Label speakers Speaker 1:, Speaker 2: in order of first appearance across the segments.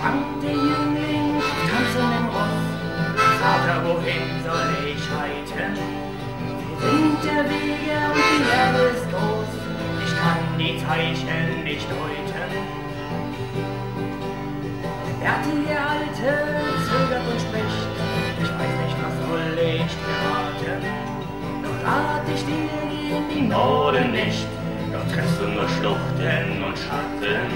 Speaker 1: prangt der Jüngling auf tanzendem Ross. Vater, wohin soll ich reiten? Wir sind der Wege und die Erde ist groß. Ich kann die Zeichen nicht deuten. Der bärtige Alte zögert und spricht: Ich weiß nicht, was soll ich dir raten? Doch rat ich dir, geh in die Norden nicht. Dort triffst du nur Schluchten und Schatten.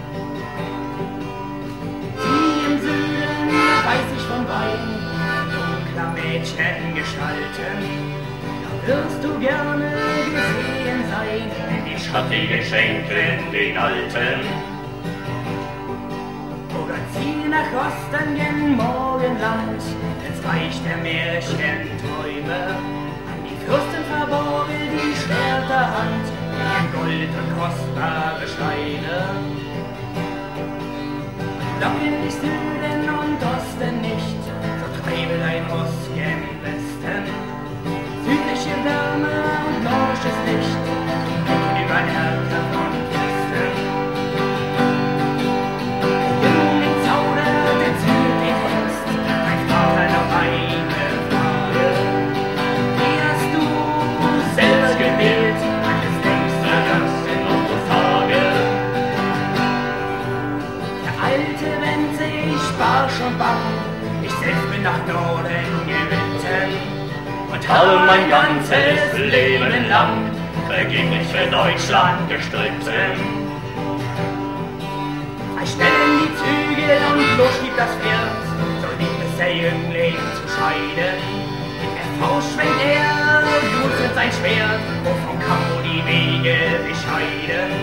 Speaker 1: Sieh im Süden, weiß ich von Wein, dunkler Mädchen gestalten. Da wirst du gerne gesehen sein, in die schattige Schenken den Alten. Oder zieh nach Osten gen Morgenland, ins Reich der Märchenträume. An die Fürsten verborgen die Schwerterhand, in Gold und kostbare Steine. Locken dich Süden und Osten nicht, so treibe dein Ross gen Westen. Südliche Wärme und norsches Licht, blicken über Härte von Westen. Der Jüngling zaudert, der Züg den Text, mein Vater noch eine Frage. Wie hast du selber gewählt, eines denkst du, das sind noch so Tage? Der Alte wendet sich barsch und bang, ich selbst bin nach Norden geritten. Und habe mein ganzes Leben lang vergeblich für Deutschland gestritten. Schnell in die Zügel und los schiebt das Pferd, so lieb es der Jüngling zu scheiden. In der Faust schwenkt blutet sein Schwert, wo vom Kampf die Wege sich scheiden.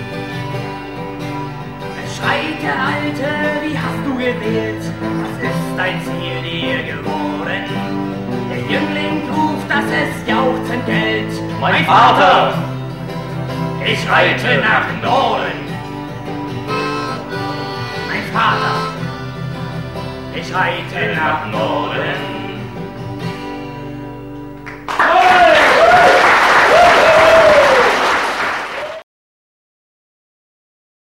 Speaker 1: Es schreit der Alte, wie hast du gewählt, was ist dein Ziel dir geworden? Der Jüngling ruft, dass es jauchzend gilt: Mein Vater, ich reite nach Norden. Mein Vater, ich reite nach Norden.